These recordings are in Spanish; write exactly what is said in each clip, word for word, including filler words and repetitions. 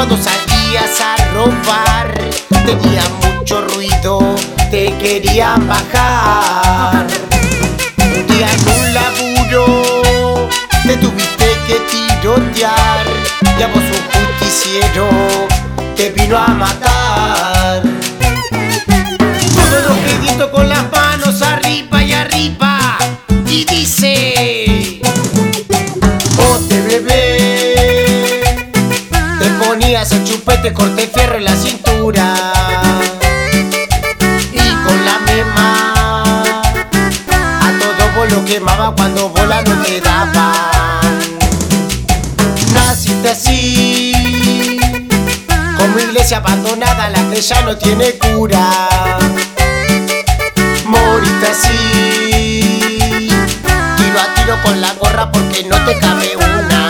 Cuando salías a robar, tenía mucho ruido, te querían bajar. Un día en un laburo te tuviste que tirotear, y a vos un justiciero te vino a matar. Todos los peditos con las manos arriba y arriba, y dice: bote bebé. Te ponías el chupete, corte fierro en la cintura, y con la misma a todo vos lo quemaba cuando bola no te daban. Naciste así, como iglesia abandonada, la que ya no tiene cura. Moriste así, tiro a tiro con la gorra porque no te cabe una.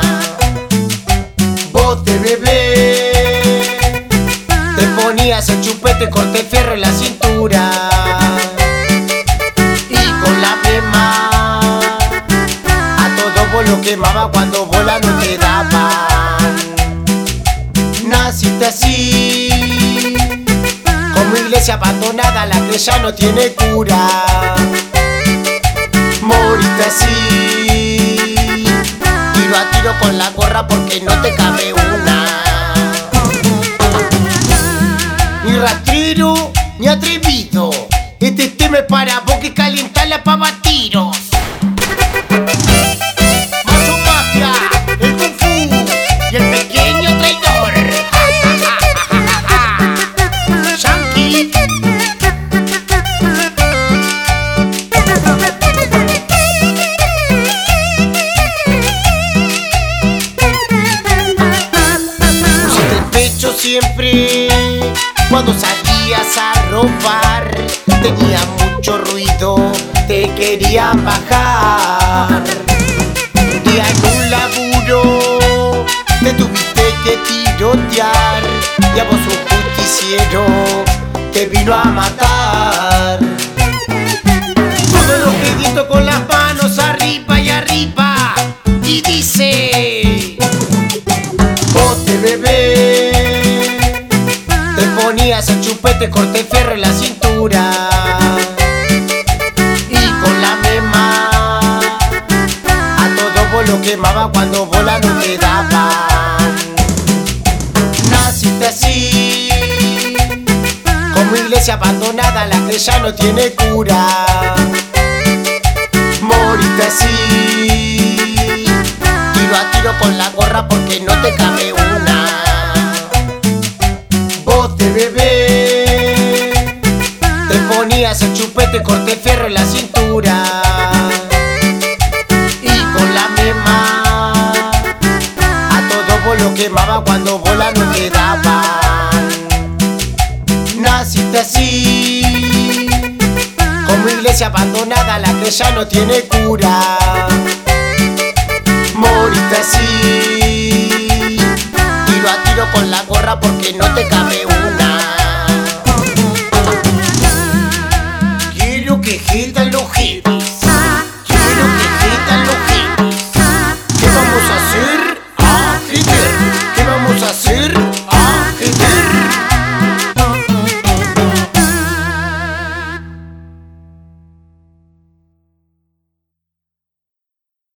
Bote bebé, te ponías el chupete, corte fierro en la cintura, y con la misma a todo vos lo quemaba cuando bola no te daban. Naciste así, como iglesia abandonada, la que ya no tiene cura. Moriste así, tiro a tiro con la gorra porque no te cabe una. Ni rastrero, ni atrevido, este tema es para vos que calientala pa' batiros. Macho Mafia, el Kung Fu y el pequeño traidor. Yankee. Pusiste el pecho siempre cuando salías a robar, tenía mucho ruido, te querían bajar. Un día en un laburo te tuviste que tirotear, y a vos un justiciero te vino a matar. Todos los peditos con las manos arriba y arriba, y dice: bote bebé. Te ponías el chupete, corte fierro en la cintura, y con la misma a todo vos lo quemaba cuando bola no te daban. Naciste así, como iglesia abandonada, la que ya no tiene cura. Moriste así, tiro a tiro con la gorra porque no te cabe una. Bote bebé, te ponías el chupete, corte fierro en la cintura, y con la misma a todo vos lo quemaba cuando bola no te daban. Naciste así, como iglesia abandonada, la que ya no tiene cura. Moriste así, tiro a tiro con la gorra porque no te cabe una. Quiero que Gilda lo